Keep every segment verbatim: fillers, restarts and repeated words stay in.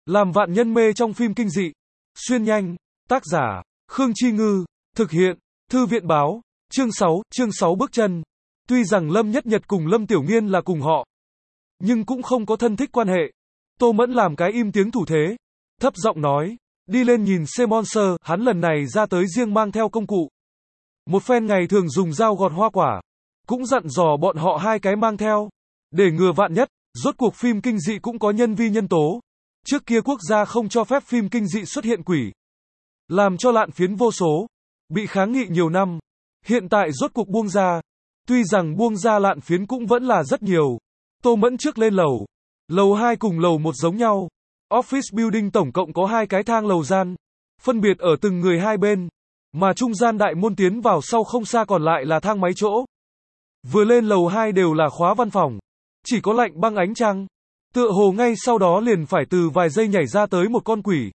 Làm vạn nhân mê trong phim kinh dị. Xuyên nhanh. Tác giả, Khương Chi Ngư. Thực hiện, Thư viện Báo. Chương sáu, chương sáu bước chân. Tuy rằng Lâm Nhất Nhật cùng Lâm Tiểu Nghiên là cùng họ, nhưng cũng không có thân thích quan hệ. Tô Mẫn làm cái im tiếng thủ thế, thấp giọng nói, đi lên nhìn xem monster, hắn lần này ra tới riêng mang theo công cụ. Một phen ngày thường dùng dao gọt hoa quả, cũng dặn dò bọn họ hai cái mang theo, để ngừa vạn nhất, rốt cuộc phim kinh dị cũng có nhân vi nhân tố. Trước kia quốc gia không cho phép phim kinh dị xuất hiện quỷ, làm cho lạn phiến vô số, bị kháng nghị nhiều năm. Hiện tại rốt cuộc buông ra, tuy rằng buông ra lạn phiến cũng vẫn là rất nhiều. Tô Mẫn trước lên lầu, lầu hai cùng lầu một giống nhau. Office building tổng cộng có hai cái thang lầu gian, phân biệt ở từng người hai bên, mà trung gian đại môn tiến vào sau không xa còn lại là thang máy chỗ. Vừa lên lầu hai đều là khóa văn phòng, chỉ có lạnh băng ánh trăng. Tựa hồ ngay sau đó liền phải từ vài giây nhảy ra tới một con quỷ.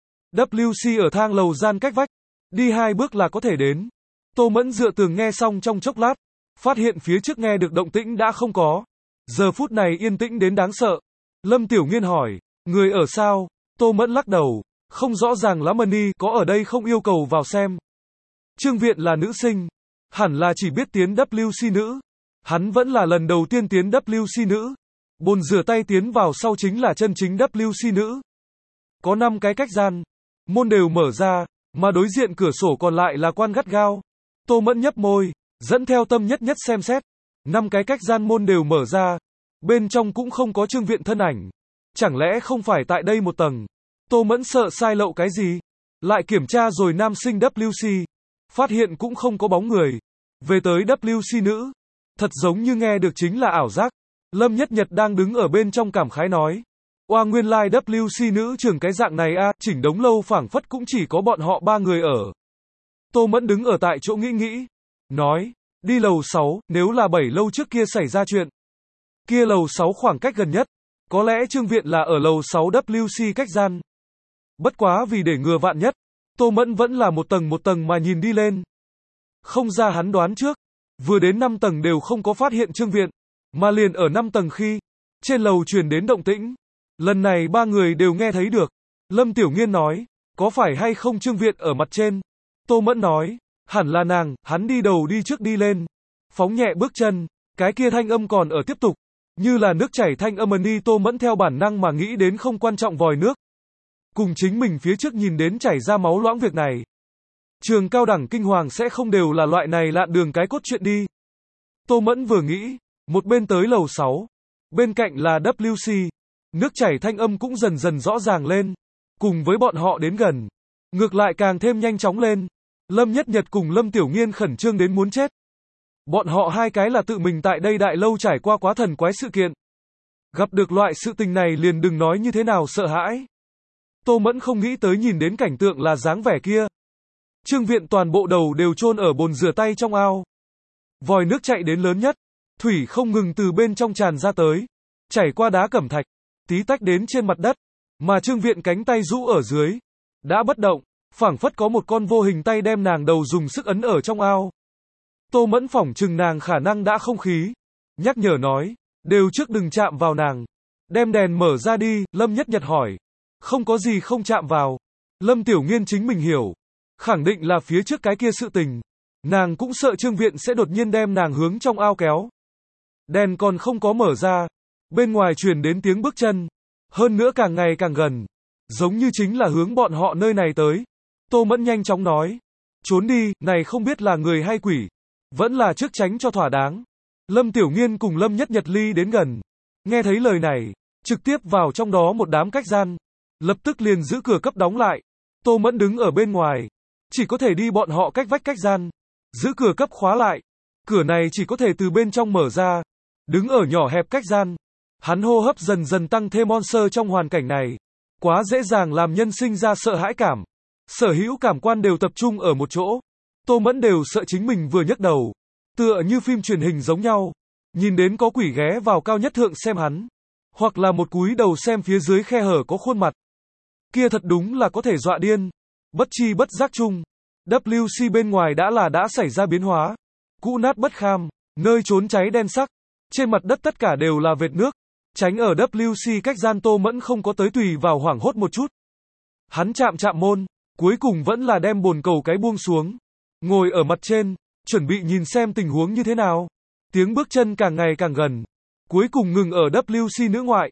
vê xê ở thang lầu gian cách vách, đi hai bước là có thể đến. Tô Mẫn dựa tường nghe xong trong chốc lát, phát hiện phía trước nghe được động tĩnh đã không có. Giờ phút này yên tĩnh đến đáng sợ. Lâm Tiểu Nghiên hỏi, người ở sao? Tô Mẫn lắc đầu, không rõ ràng lắm, đi, có ở đây không yêu cầu vào xem. Trương Viện là nữ sinh, hẳn là chỉ biết tiến vê xê nữ. Hắn vẫn là lần đầu tiên tiến vê xê nữ. Bồn rửa tay tiến vào sau chính là chân chính vê xê nữ. Có năm cái cách gian, môn đều mở ra, mà đối diện cửa sổ còn lại là quan gắt gao. Tô Mẫn nhấp môi, dẫn theo Tâm Nhất Nhất xem xét. Năm cái cách gian môn đều mở ra, bên trong cũng không có Trương Viện thân ảnh. Chẳng lẽ không phải tại đây một tầng? Tô Mẫn sợ sai lậu cái gì, lại kiểm tra rồi nam sinh vê xê, phát hiện cũng không có bóng người. Về tới vê xê nữ, thật giống như nghe được chính là ảo giác. Lâm Nhất Nhật đang đứng ở bên trong cảm khái nói, oa, nguyên lai like vê xê nữ trường cái dạng này a, chỉnh đống lâu phảng phất cũng chỉ có bọn họ ba người ở. Tô Mẫn đứng ở tại chỗ nghĩ nghĩ, nói, đi lầu sáu, nếu là bảy lâu trước kia xảy ra chuyện. Kia lầu sáu khoảng cách gần nhất, có lẽ Trương Viện là ở lầu sáu vê xê cách gian. Bất quá vì để ngừa vạn nhất, Tô Mẫn vẫn là một tầng một tầng mà nhìn đi lên. Không ra hắn đoán trước, vừa đến năm tầng đều không có phát hiện Trương Viện, mà liền ở năm tầng khi, trên lầu truyền đến động tĩnh. Lần này ba người đều nghe thấy được. Lâm Tiểu Nghiên nói, có phải hay không Trương Viện ở mặt trên? Tô Mẫn nói, hẳn là nàng, hắn đi đầu đi trước đi lên. Phóng nhẹ bước chân, cái kia thanh âm còn ở tiếp tục. Như là nước chảy thanh âm đi. Tô Mẫn theo bản năng mà nghĩ đến không quan trọng vòi nước. Cùng chính mình phía trước nhìn đến chảy ra máu loãng việc này. Trường cao đẳng kinh hoàng sẽ không đều là loại này lạn đường cái cốt truyện đi. Tô Mẫn vừa nghĩ, một bên tới lầu sáu, bên cạnh là vê xê, nước chảy thanh âm cũng dần dần rõ ràng lên. Cùng với bọn họ đến gần, ngược lại càng thêm nhanh chóng lên. Lâm Nhất Nhật cùng Lâm Tiểu Nghiên khẩn trương đến muốn chết. Bọn họ hai cái là tự mình tại đây đại lâu trải qua quá thần quái sự kiện. Gặp được loại sự tình này liền đừng nói như thế nào sợ hãi. Tô Mẫn không nghĩ tới nhìn đến cảnh tượng là dáng vẻ kia. Trương Viện toàn bộ đầu đều chôn ở bồn rửa tay trong ao. Vòi nước chạy đến lớn nhất, thủy không ngừng từ bên trong tràn ra tới, chảy qua đá cẩm thạch, tí tách đến trên mặt đất, mà Trương Viện cánh tay rũ ở dưới, đã bất động, phảng phất có một con vô hình tay đem nàng đầu dùng sức ấn ở trong ao. Tô Mẫn phỏng chừng nàng khả năng đã không khí, nhắc nhở nói, đều trước đừng chạm vào nàng, đem đèn mở ra đi. Lâm Nhất Nhật hỏi, không có gì không chạm vào. Lâm Tiểu Nghiên chính mình hiểu, khẳng định là phía trước cái kia sự tình. Nàng cũng sợ Trương Viện sẽ đột nhiên đem nàng hướng trong ao kéo. Đèn còn không có mở ra, bên ngoài truyền đến tiếng bước chân, hơn nữa càng ngày càng gần, giống như chính là hướng bọn họ nơi này tới. Tô Mẫn nhanh chóng nói, trốn đi, này không biết là người hay quỷ, vẫn là trước tránh cho thỏa đáng. Lâm Tiểu Nghiên cùng Lâm Nhất Nhật ly đến gần, nghe thấy lời này, trực tiếp vào trong đó một đám cách gian, lập tức liền giữ cửa cấp đóng lại. Tô Mẫn đứng ở bên ngoài, chỉ có thể đi bọn họ cách vách cách gian, giữ cửa cấp khóa lại. Cửa này chỉ có thể từ bên trong mở ra. Đứng ở nhỏ hẹp cách gian, hắn hô hấp dần dần tăng thêm. Monster trong hoàn cảnh này, quá dễ dàng làm nhân sinh ra sợ hãi cảm. Sở hữu cảm quan đều tập trung ở một chỗ. Tô Mẫn đều sợ chính mình vừa nhấc đầu, tựa như phim truyền hình giống nhau, nhìn đến có quỷ ghé vào cao nhất thượng xem hắn, hoặc là một cúi đầu xem phía dưới khe hở có khuôn mặt. Kia thật đúng là có thể dọa điên. Bất chi bất giác chung, vê xê bên ngoài đã là đã xảy ra biến hóa. Cũ nát bất kham, nơi trốn cháy đen sắc, trên mặt đất tất cả đều là vệt nước. Tránh ở W C cách gian Tô Mẫn không có tới tùy vào hoảng hốt một chút. Hắn chạm chạm môn, cuối cùng vẫn là đem bồn cầu cái buông xuống. Ngồi ở mặt trên, chuẩn bị nhìn xem tình huống như thế nào. Tiếng bước chân càng ngày càng gần. Cuối cùng ngừng ở W C nữ ngoại.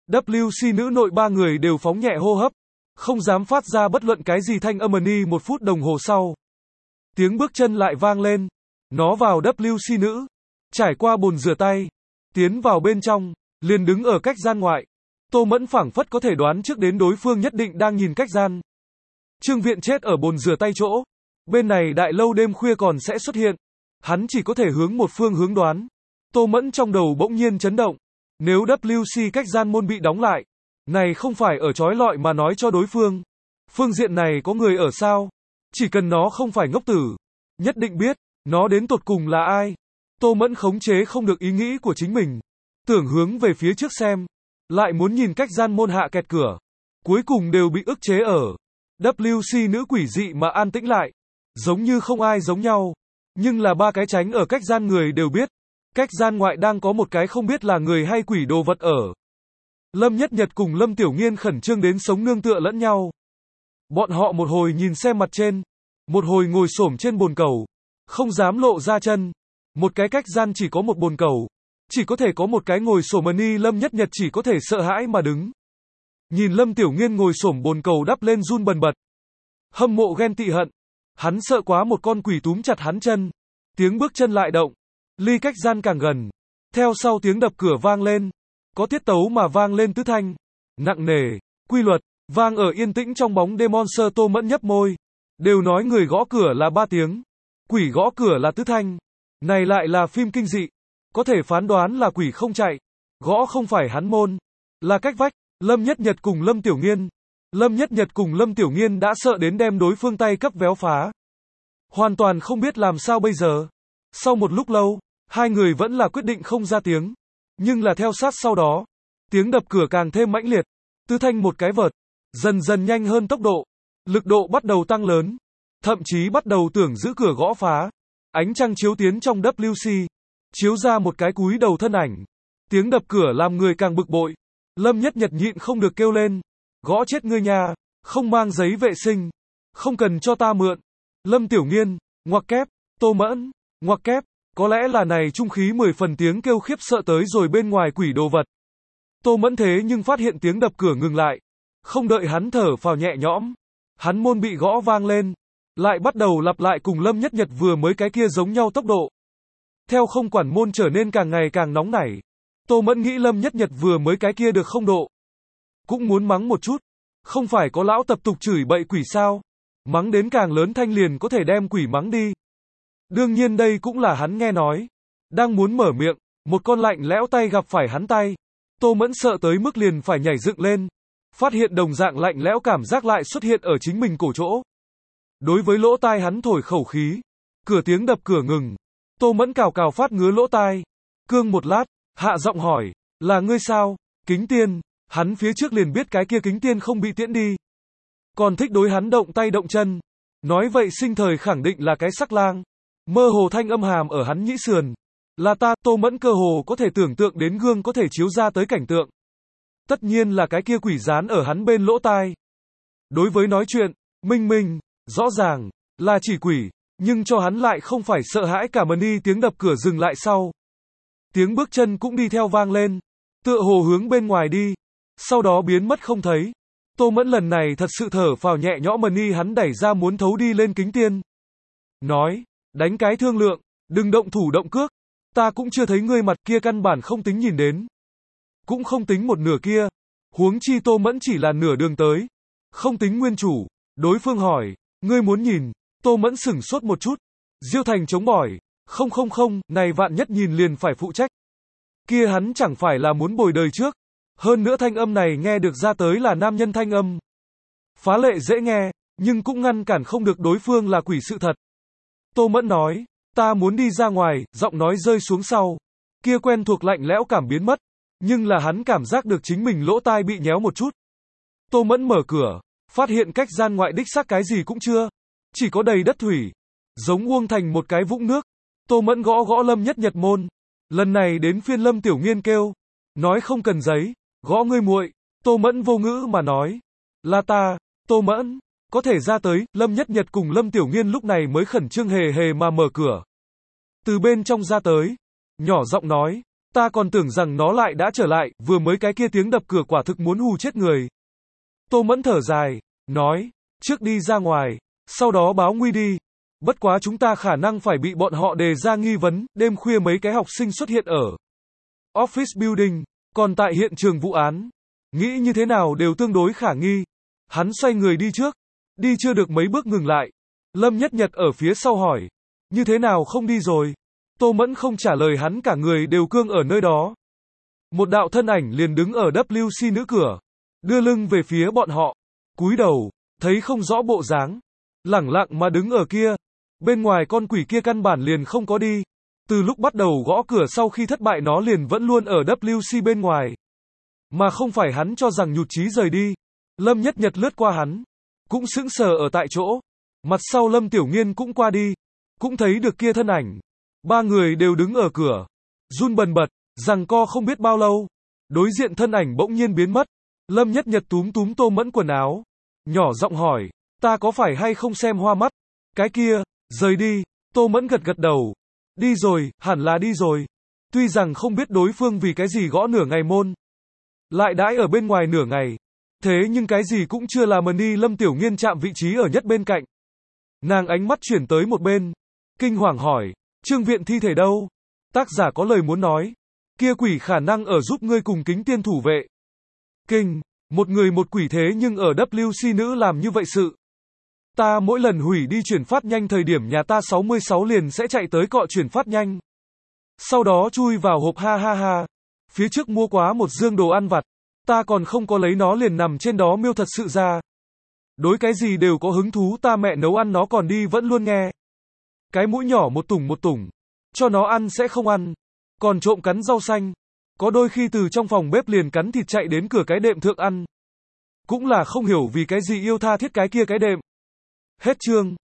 W C nữ nội ba người đều phóng nhẹ hô hấp. Không dám phát ra bất luận cái gì thanh âm ni một phút đồng hồ sau. Tiếng bước chân lại vang lên. Nó vào W C nữ. Trải qua bồn rửa tay. Tiến vào bên trong. Liền đứng ở cách gian ngoại. Tô Mẫn phảng phất có thể đoán trước đến đối phương nhất định đang nhìn cách gian. Trương Viện chết ở bồn rửa tay chỗ. Bên này đại lâu đêm khuya còn sẽ xuất hiện. Hắn chỉ có thể hướng một phương hướng đoán. Tô Mẫn trong đầu bỗng nhiên chấn động. Nếu W C cách gian môn bị đóng lại. Này không phải ở trói lọi mà nói cho đối phương. Phương diện này có người ở sao? Chỉ cần nó không phải ngốc tử. Nhất định biết. Nó đến tột cùng là ai? Tô Mẫn khống chế không được ý nghĩ của chính mình. Tưởng hướng về phía trước xem. Lại muốn nhìn cách gian môn hạ kẹt cửa. Cuối cùng đều bị ức chế ở. W C nữ quỷ dị mà an tĩnh lại. Giống như không ai giống nhau. Nhưng là ba cái tránh ở cách gian người đều biết. Cách gian ngoại đang có một cái không biết là người hay quỷ đồ vật ở. Lâm Nhất Nhật cùng Lâm Tiểu Nghiên khẩn trương đến sống nương tựa lẫn nhau. Bọn họ một hồi nhìn xem mặt trên. Một hồi ngồi xổm trên bồn cầu. Không dám lộ ra chân. Một cái cách gian chỉ có một bồn cầu. Chỉ có thể có một cái ngồi xổm ni Lâm Nhất Nhật chỉ có thể sợ hãi mà đứng. Nhìn Lâm Tiểu Nghiên ngồi xổm bồn cầu đắp lên run bần bật. Hâm mộ ghen tị hận. Hắn sợ quá một con quỷ túm chặt hắn chân. Tiếng bước chân lại động. Ly cách gian càng gần. Theo sau tiếng đập cửa vang lên. Có tiết tấu mà vang lên tứ thanh. Nặng nề, quy luật, vang ở yên tĩnh trong bóng đêm. Monster Tô Mẫn nhấp môi. Đều nói người gõ cửa là ba tiếng. Quỷ gõ cửa là tứ thanh. Này lại là phim kinh dị. Có thể phán đoán là quỷ không chạy. Gõ không phải hắn môn. Là cách vách. Lâm Nhất Nhật cùng Lâm Tiểu Nghiên. Lâm Nhất Nhật cùng Lâm Tiểu Nghiên đã sợ đến đem đối phương tay cấp véo phá. Hoàn toàn không biết làm sao bây giờ. Sau một lúc lâu, hai người vẫn là quyết định không ra tiếng. Nhưng là theo sát sau đó. Tiếng đập cửa càng thêm mãnh liệt. Tứ thanh một cái vợt. Dần dần nhanh hơn tốc độ. Lực độ bắt đầu tăng lớn. Thậm chí bắt đầu tưởng giữ cửa gõ phá. Ánh trăng chiếu tiến trong W C. Chiếu ra một cái cúi đầu thân ảnh. Tiếng đập cửa làm người càng bực bội. Lâm Nhất Nhật nhịn không được kêu lên. Gõ chết ngươi nha. Không mang giấy vệ sinh. Không cần cho ta mượn. Lâm Tiểu Nghiên. Ngoặc kép. Tô Mẫn. Ngoặc kép. Có lẽ là này trung khí mười phần tiếng kêu khiếp sợ tới rồi bên ngoài quỷ đồ vật. Tô Mẫn thế nhưng phát hiện tiếng đập cửa ngừng lại. Không đợi hắn thở phào nhẹ nhõm. Hắn môn bị gõ vang lên. Lại bắt đầu lặp lại cùng Lâm Nhất Nhật vừa mới cái kia giống nhau tốc độ. Theo không quản môn trở nên càng ngày càng nóng nảy. Tô Mẫn nghĩ Lâm Nhất Nhật vừa mới cái kia được không độ. Cũng muốn mắng một chút. Không phải có lão tập tục chửi bậy quỷ sao. Mắng đến càng lớn thanh liền có thể đem quỷ mắng đi. Đương nhiên đây cũng là hắn nghe nói. Đang muốn mở miệng. Một con lạnh lẽo tay gặp phải hắn tay. Tô Mẫn sợ tới mức liền phải nhảy dựng lên. Phát hiện đồng dạng lạnh lẽo cảm giác lại xuất hiện ở chính mình cổ chỗ. Đối với lỗ tai hắn thổi khẩu khí. Cửa tiếng đập cửa ngừng. Tô Mẫn cào cào phát ngứa lỗ tai. Cương một lát. Hạ giọng hỏi. Là ngươi sao? Kính Tiên. Hắn phía trước liền biết cái kia Kính Tiên không bị tiễn đi. Còn thích đối hắn động tay động chân. Nói vậy sinh thời khẳng định là cái sắc lang. Mơ hồ thanh âm hàm ở hắn nhĩ sườn. Là ta. Tô Mẫn cơ hồ có thể tưởng tượng đến gương có thể chiếu ra tới cảnh tượng. Tất nhiên là cái kia quỷ dán ở hắn bên lỗ tai. Đối với nói chuyện, minh minh, rõ ràng, là chỉ quỷ, nhưng cho hắn lại không phải sợ hãi cả mà ni tiếng đập cửa dừng lại sau. Tiếng bước chân cũng đi theo vang lên, tựa hồ hướng bên ngoài đi, sau đó biến mất không thấy. Tô Mẫn lần này thật sự thở phào nhẹ nhõm mà ni hắn đẩy ra muốn thấu đi lên Kính Tiên. Nói, đánh cái thương lượng, đừng động thủ động cước, ta cũng chưa thấy ngươi mặt kia căn bản không tính nhìn đến. Cũng không tính một nửa kia, huống chi Tô Mẫn chỉ là nửa đường tới, không tính nguyên chủ. Đối phương hỏi, ngươi muốn nhìn, Tô Mẫn sửng sốt một chút, Diêu Thành chống bỏi, không không không, này vạn nhất nhìn liền phải phụ trách. Kia hắn chẳng phải là muốn bồi đời trước, hơn nữa thanh âm này nghe được ra tới là nam nhân thanh âm. Phá lệ dễ nghe, nhưng cũng ngăn cản không được đối phương là quỷ sự thật. Tô Mẫn nói, ta muốn đi ra ngoài, giọng nói rơi xuống sau, kia quen thuộc lạnh lẽo cảm biến mất, nhưng là hắn cảm giác được chính mình lỗ tai bị nhéo một chút. Tô Mẫn mở cửa, phát hiện cách gian ngoại đích xác cái gì cũng chưa, chỉ có đầy đất thủy, giống uông thành một cái vũng nước. Tô Mẫn gõ gõ Lâm Nhất Nhật môn, lần này đến phiên Lâm Tiểu Nghiên kêu, Nói không cần giấy, gõ ngươi muội. Tô Mẫn vô ngữ mà nói. Là ta, Tô Mẫn, có thể ra tới, Lâm Nhất Nhật cùng Lâm Tiểu Nghiên lúc này mới khẩn trương hề hề mà mở cửa. Từ bên trong ra tới, nhỏ giọng nói, ta còn tưởng rằng nó lại đã trở lại, vừa mới cái kia tiếng đập cửa quả thực muốn hù chết người. Tô Mẫn thở dài, nói, trước đi ra ngoài, sau đó báo nguy đi. Bất quá chúng ta khả năng phải bị bọn họ đề ra nghi vấn, đêm khuya mấy cái học sinh xuất hiện ở office building, còn tại hiện trường vụ án. Nghĩ như thế nào đều tương đối khả nghi. Hắn xoay người đi trước, đi chưa được mấy bước ngừng lại. Lâm Nhất Nhật ở phía sau hỏi, như thế nào không đi rồi? Tô Mẫn không trả lời hắn, cả người đều cương ở nơi đó. Một đạo thân ảnh liền đứng ở vê kép xê nữ cửa, đưa lưng về phía bọn họ, cúi đầu, thấy không rõ bộ dáng, lẳng lặng mà đứng ở kia. Bên ngoài con quỷ kia căn bản liền không có đi. Từ lúc bắt đầu gõ cửa sau khi thất bại nó liền vẫn luôn ở vê kép xê bên ngoài. Mà không phải hắn cho rằng nhụt chí rời đi. Lâm Nhất Nhật lướt qua hắn, cũng sững sờ ở tại chỗ. Mặt sau Lâm Tiểu Nghiên cũng qua đi, cũng thấy được kia thân ảnh. Ba người đều đứng ở cửa, run bần bật, giằng co không biết bao lâu. Đối diện thân ảnh bỗng nhiên biến mất. Lâm Nhất Nhật túm túm Tô Mẫn quần áo, nhỏ giọng hỏi, ta có phải hay không xem hoa mắt? Cái kia, rời đi. Tô Mẫn gật gật đầu. Đi rồi, hẳn là đi rồi. Tuy rằng không biết đối phương vì cái gì gõ nửa ngày môn, lại đãi ở bên ngoài nửa ngày. Thế nhưng cái gì cũng chưa làm ơn đi. Lâm Tiểu Nghiên chạm vị trí ở nhất bên cạnh. Nàng ánh mắt chuyển tới một bên, kinh hoàng hỏi, Trương Viện thi thể đâu? Tác giả có lời muốn nói, kia quỷ khả năng ở giúp ngươi cùng Kính Tiên thủ vệ. Kinh, một người một quỷ thế nhưng ở vê kép xê nữ làm như vậy sự. Ta mỗi lần hủy đi chuyển phát nhanh thời điểm nhà ta sáu mươi sáu liền sẽ chạy tới cọ chuyển phát nhanh. Sau đó chui vào hộp ha ha ha. Phía trước mua quá một dương đồ ăn vặt, ta còn không có lấy nó liền nằm trên đó miêu thật sự ra. Đối cái gì đều có hứng thú, ta mẹ nấu ăn nó còn đi vẫn luôn nghe. Cái mũi nhỏ một tủng một tủng, cho nó ăn sẽ không ăn. Còn trộm cắn rau xanh. Có đôi khi từ trong phòng bếp liền cắn thịt chạy đến cửa cái đệm thượng ăn. Cũng là không hiểu vì cái gì yêu tha thiết cái kia cái đệm. Hết chương.